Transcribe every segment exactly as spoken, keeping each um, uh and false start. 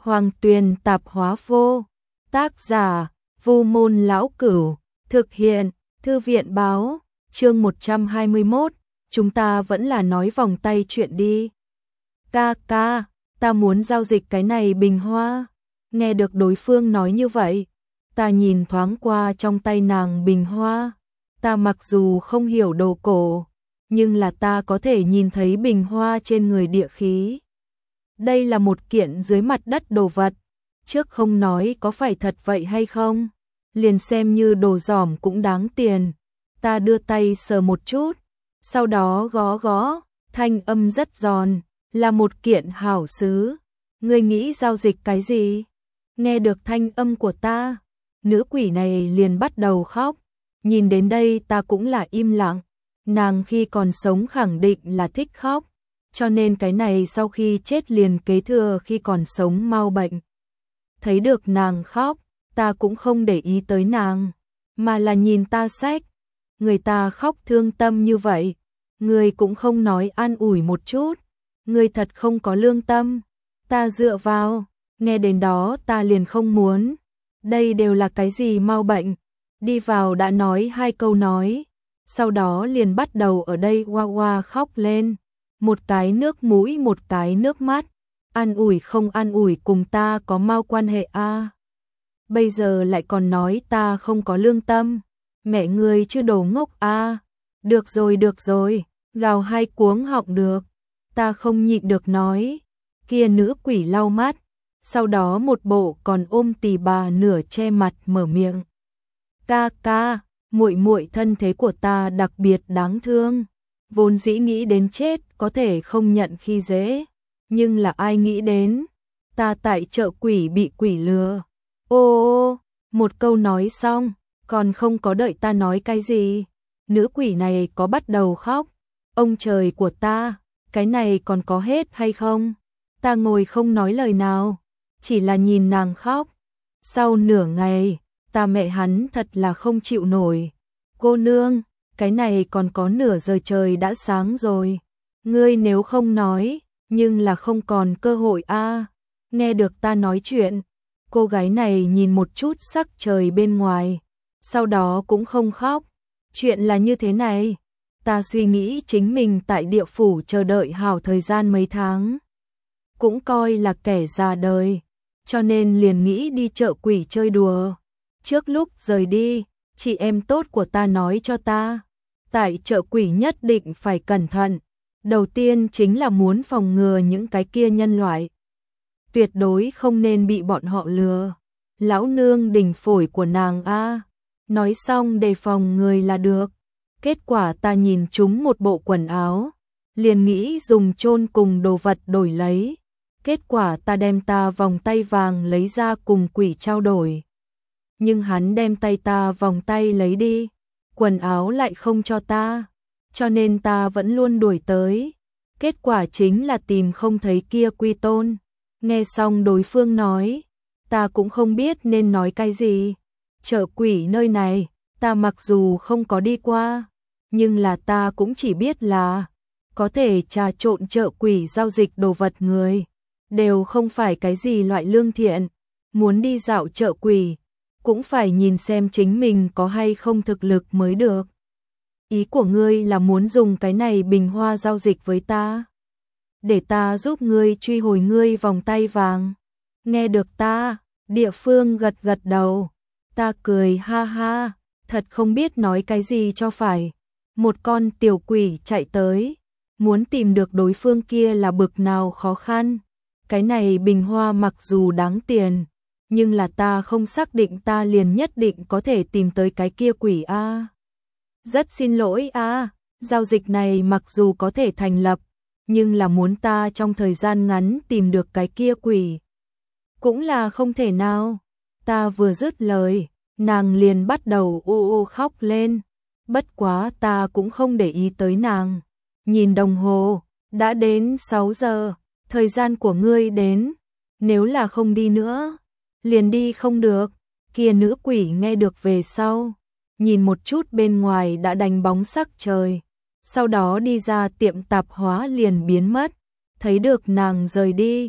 Hoàng Tuyền tạp hóa vô. Tác giả, Vu Môn Lão Cửu. Thực hiện, Thư viện báo. Chương một trăm hai mươi mốt. Chúng ta vẫn là nói vòng tay chuyện đi. Ca ca, ta muốn giao dịch cái này bình hoa. Nghe được đối phương nói như vậy, ta nhìn thoáng qua trong tay nàng bình hoa. Ta mặc dù không hiểu đồ cổ, nhưng là ta có thể nhìn thấy bình hoa trên người địa khí. Đây là một kiện dưới mặt đất đồ vật. Trước không nói có phải thật vậy hay không, liền xem như đồ giỏm cũng đáng tiền. Ta đưa tay sờ một chút, sau đó gõ gõ, thanh âm rất giòn, là một kiện hảo sứ. Ngươi nghĩ giao dịch cái gì? Nghe được thanh âm của ta, nữ quỷ này liền bắt đầu khóc. Nhìn đến đây ta cũng là im lặng. Nàng khi còn sống khẳng định là thích khóc, cho nên cái này sau khi chết liền kế thừa khi còn sống mau bệnh. Thấy được nàng khóc, ta cũng không để ý tới nàng, mà là nhìn ta sách. Người ta khóc thương tâm như vậy, người cũng không nói an ủi một chút, người thật không có lương tâm. Ta dựa vào, nghe đến đó ta liền không muốn. Đây đều là cái gì mau bệnh, đi vào đã nói hai câu nói, sau đó liền bắt đầu ở đây oa oa khóc lên. Một cái nước mũi một cái nước mắt, an ủi không an ủi cùng ta có mau quan hệ a. À. Bây giờ lại còn nói ta không có lương tâm, mẹ ngươi chứ đồ ngốc a. À. Được rồi được rồi, gào hai cuống họng được. Ta không nhịn được nói. Kia nữ quỷ lau mắt, sau đó một bộ còn ôm tì bà nửa che mặt mở miệng. Ca ca, muội muội thân thế của ta đặc biệt đáng thương. Vốn dĩ nghĩ đến chết có thể không nhận khi dễ, nhưng là ai nghĩ đến ta tại chợ quỷ bị quỷ lừa. Ô ô, một câu nói xong, còn không có đợi ta nói cái gì, nữ quỷ này có bắt đầu khóc. Ông trời của ta, cái này còn có hết hay không? Ta ngồi không nói lời nào, chỉ là nhìn nàng khóc. Sau nửa ngày, ta mẹ hắn thật là không chịu nổi. Cô nương, cái này còn có nửa giờ trời đã sáng rồi. Ngươi nếu không nói, nhưng là không còn cơ hội a. À. Nghe được ta nói chuyện, cô gái này nhìn một chút sắc trời bên ngoài, sau đó cũng không khóc. Chuyện là như thế này, ta suy nghĩ chính mình tại địa phủ chờ đợi hảo thời gian mấy tháng, cũng coi là kẻ già đời, cho nên liền nghĩ đi chợ quỷ chơi đùa. Trước lúc rời đi, chị em tốt của ta nói cho ta, tại chợ quỷ nhất định phải cẩn thận. Đầu tiên chính là muốn phòng ngừa những cái kia nhân loại. Tuyệt đối không nên bị bọn họ lừa. Lão nương đỉnh phổi của nàng a. Nói xong đề phòng người là được. Kết quả ta nhìn chúng một bộ quần áo, liền nghĩ dùng chôn cùng đồ vật đổi lấy. Kết quả ta đem ta vòng tay vàng lấy ra cùng quỷ trao đổi. Nhưng hắn đem tay ta vòng tay lấy đi, quần áo lại không cho ta, cho nên ta vẫn luôn đuổi tới. Kết quả chính là tìm không thấy kia quy tôn. Nghe xong đối phương nói, ta cũng không biết nên nói cái gì. Chợ quỷ nơi này, ta mặc dù không có đi qua, nhưng là ta cũng chỉ biết là có thể trà trộn chợ quỷ giao dịch đồ vật người, đều không phải cái gì loại lương thiện. Muốn đi dạo chợ quỷ, cũng phải nhìn xem chính mình có hay không thực lực mới được. Ý của ngươi là muốn dùng cái này bình hoa giao dịch với ta, để ta giúp ngươi truy hồi ngươi vòng tay vàng. Nghe được ta, địa phương gật gật đầu. Ta cười ha ha, thật không biết nói cái gì cho phải. Một con tiểu quỷ chạy tới, muốn tìm được đối phương kia là bực nào khó khăn. Cái này bình hoa mặc dù đáng tiền, nhưng là ta không xác định ta liền nhất định có thể tìm tới cái kia quỷ a. À. Rất xin lỗi a, à, giao dịch này mặc dù có thể thành lập, nhưng là muốn ta trong thời gian ngắn tìm được cái kia quỷ, cũng là không thể nào. Ta vừa dứt lời, nàng liền bắt đầu u u khóc lên. Bất quá ta cũng không để ý tới nàng. Nhìn đồng hồ, đã đến sáu giờ, thời gian của ngươi đến, nếu là không đi nữa, liền đi không được. Kia nữ quỷ nghe được về sau, nhìn một chút bên ngoài đã đánh bóng sắc trời, sau đó đi ra tiệm tạp hóa liền biến mất. Thấy được nàng rời đi,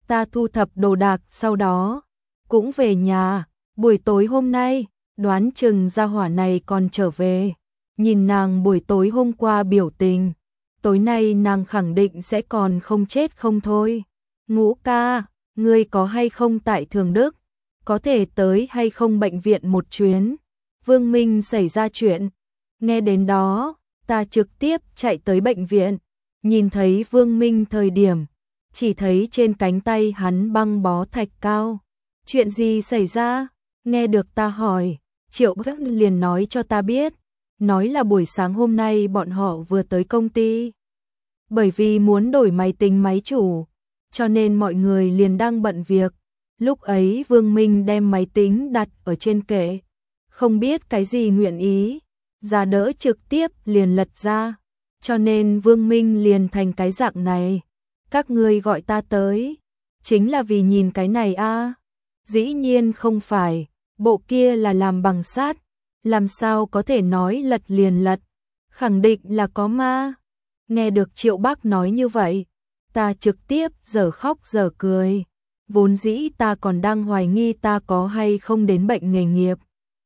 Ta thu thập đồ đạc sau đó cũng về nhà. Buổi tối hôm nay, đoán chừng gia hỏa này còn trở về. Nhìn nàng buổi tối hôm qua biểu tình, tối nay nàng khẳng định sẽ còn không chết không thôi. Ngũ ca, ngươi có hay không tại Thường Đức? Có thể tới hay không bệnh viện một chuyến? Vương Minh xảy ra chuyện. Nghe đến đó, ta trực tiếp chạy tới bệnh viện. Nhìn thấy Vương Minh thời điểm, chỉ thấy trên cánh tay hắn băng bó thạch cao. Chuyện gì xảy ra? Nghe được ta hỏi, Triệu Bắc liền nói cho ta biết. Nói là buổi sáng hôm nay bọn họ vừa tới công ty. Bởi vì muốn đổi máy tính máy chủ, cho nên mọi người liền đang bận việc. Lúc ấy Vương Minh đem máy tính đặt ở trên kệ. Không biết cái gì nguyện ý, ra đỡ trực tiếp liền lật ra. Cho nên Vương Minh liền thành cái dạng này. Các ngươi gọi ta tới, chính là vì nhìn cái này a? À? Dĩ nhiên không phải, bộ kia là làm bằng sắt, làm sao có thể nói lật liền lật, khẳng định là có ma. Nghe được Triệu Bác nói như vậy, ta trực tiếp giờ khóc giờ cười. Vốn dĩ ta còn đang hoài nghi ta có hay không đến bệnh nghề nghiệp.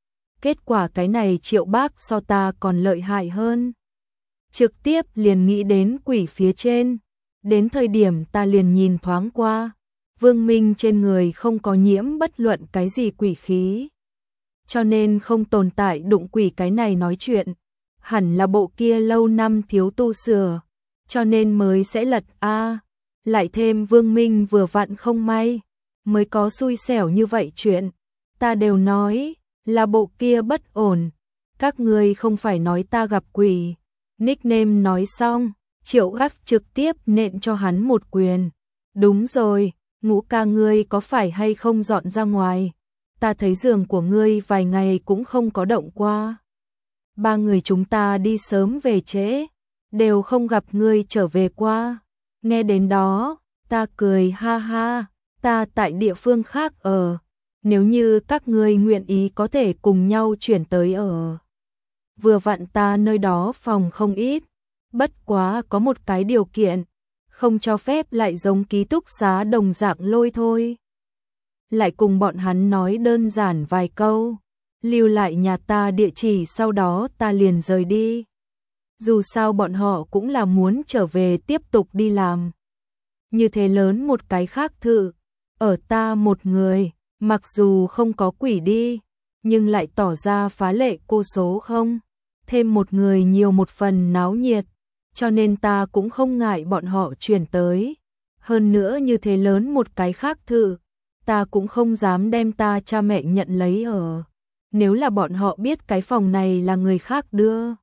Kết quả cái này Triệu Bác so ta còn lợi hại hơn. Trực tiếp liền nghĩ đến quỷ phía trên. Đến thời điểm ta liền nhìn thoáng qua, Vương Minh trên người không có nhiễm bất luận cái gì quỷ khí. Cho nên không tồn tại đụng quỷ cái này nói chuyện. Hẳn là bộ kia lâu năm thiếu tu sửa, cho nên mới sẽ lật a. À, lại thêm Vương Minh vừa vặn không may, mới có xui xẻo như vậy chuyện. Ta đều nói là bộ kia bất ổn. Các ngươi không phải nói ta gặp quỷ. Nickname nói xong, Triệu Gác trực tiếp nện cho hắn một quyền. Đúng rồi, Ngũ ca ngươi có phải hay không dọn ra ngoài? Ta thấy giường của ngươi vài ngày cũng không có động qua. Ba người chúng ta đi sớm về trễ, đều không gặp ngươi trở về qua. Nghe đến đó, ta cười ha ha, ta tại địa phương khác ở. Nếu như các ngươi nguyện ý có thể cùng nhau chuyển tới ở. Vừa vặn ta nơi đó phòng không ít. Bất quá có một cái điều kiện, không cho phép lại giống ký túc xá đồng dạng lôi thôi. Lại cùng bọn hắn nói đơn giản vài câu, lưu lại nhà ta địa chỉ sau đó ta liền rời đi. Dù sao bọn họ cũng là muốn trở về tiếp tục đi làm. Như thế lớn một cái khác thự, ở ta một người, mặc dù không có quỷ đi, nhưng lại tỏ ra phá lệ cô số không. Thêm một người nhiều một phần náo nhiệt. Cho nên ta cũng không ngại bọn họ chuyển tới. Hơn nữa như thế lớn một cái khác thử, ta cũng không dám đem ta cha mẹ nhận lấy ở. Nếu là bọn họ biết cái phòng này là người khác đưa,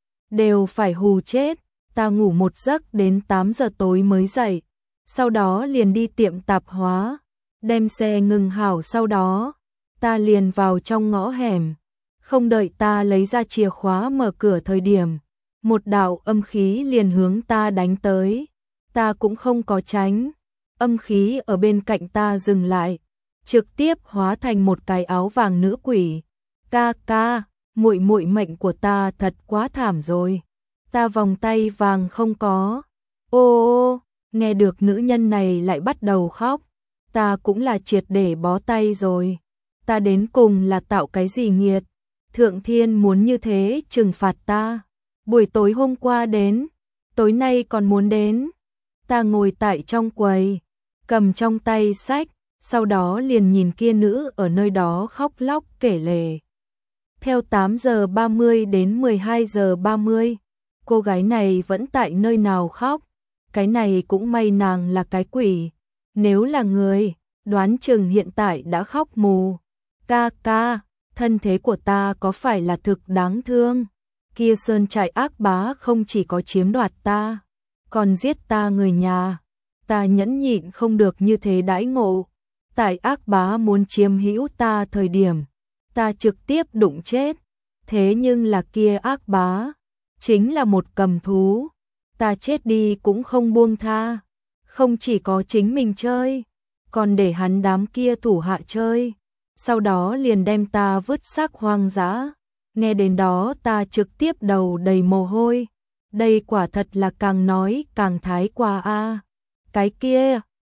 đều phải hù chết. Ta ngủ một giấc đến tám giờ tối mới dậy. Sau đó liền đi tiệm tạp hóa, đem xe ngừng hảo, sau đó ta liền vào trong ngõ hẻm. Không đợi ta lấy ra chìa khóa mở cửa thời điểm, một đạo âm khí liền hướng ta đánh tới. Ta cũng không có tránh, âm khí ở bên cạnh ta dừng lại, trực tiếp hóa thành một cái áo vàng nữ quỷ. Ca ca, muội muội mệnh của ta thật quá thảm rồi. Ta vòng tay vàng không có. Ô ô, nghe được nữ nhân này lại bắt đầu khóc. Ta cũng là triệt để bó tay rồi. Ta đến cùng là tạo cái gì nghiệt? Thượng thiên muốn như thế trừng phạt ta. Buổi tối hôm qua đến, tối nay còn muốn đến. Ta ngồi tại trong quầy, cầm trong tay sách, sau đó liền nhìn kia nữ ở nơi đó khóc lóc kể lể. Theo tám giờ ba mươi đến mười hai giờ ba mươi, cô gái này vẫn tại nơi nào khóc. Cái này cũng may nàng là cái quỷ. Nếu là người, đoán chừng hiện tại đã khóc mù. Ca ca, thân thế của ta có phải là thực đáng thương? Kia sơn trại ác bá không chỉ có chiếm đoạt ta, còn giết ta người nhà. Ta nhẫn nhịn không được như thế đãi ngộ. Tại ác bá muốn chiếm hữu ta thời điểm, ta trực tiếp đụng chết. Thế nhưng là kia ác bá, chính là một cầm thú. Ta chết đi cũng không buông tha. Không chỉ có chính mình chơi, còn để hắn đám kia thủ hạ chơi. Sau đó liền đem ta vứt xác hoang dã. Nghe đến đó ta trực tiếp đầu đầy mồ hôi. Đây quả thật là càng nói càng thái quá a. Cái kia,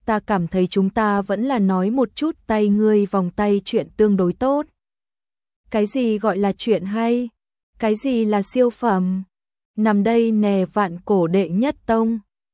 ta cảm thấy chúng ta vẫn là nói một chút tay ngươi vòng tay chuyện tương đối tốt. Cái gì gọi là chuyện hay? Cái gì là siêu phẩm? Nằm đây nè vạn cổ đệ nhất tông.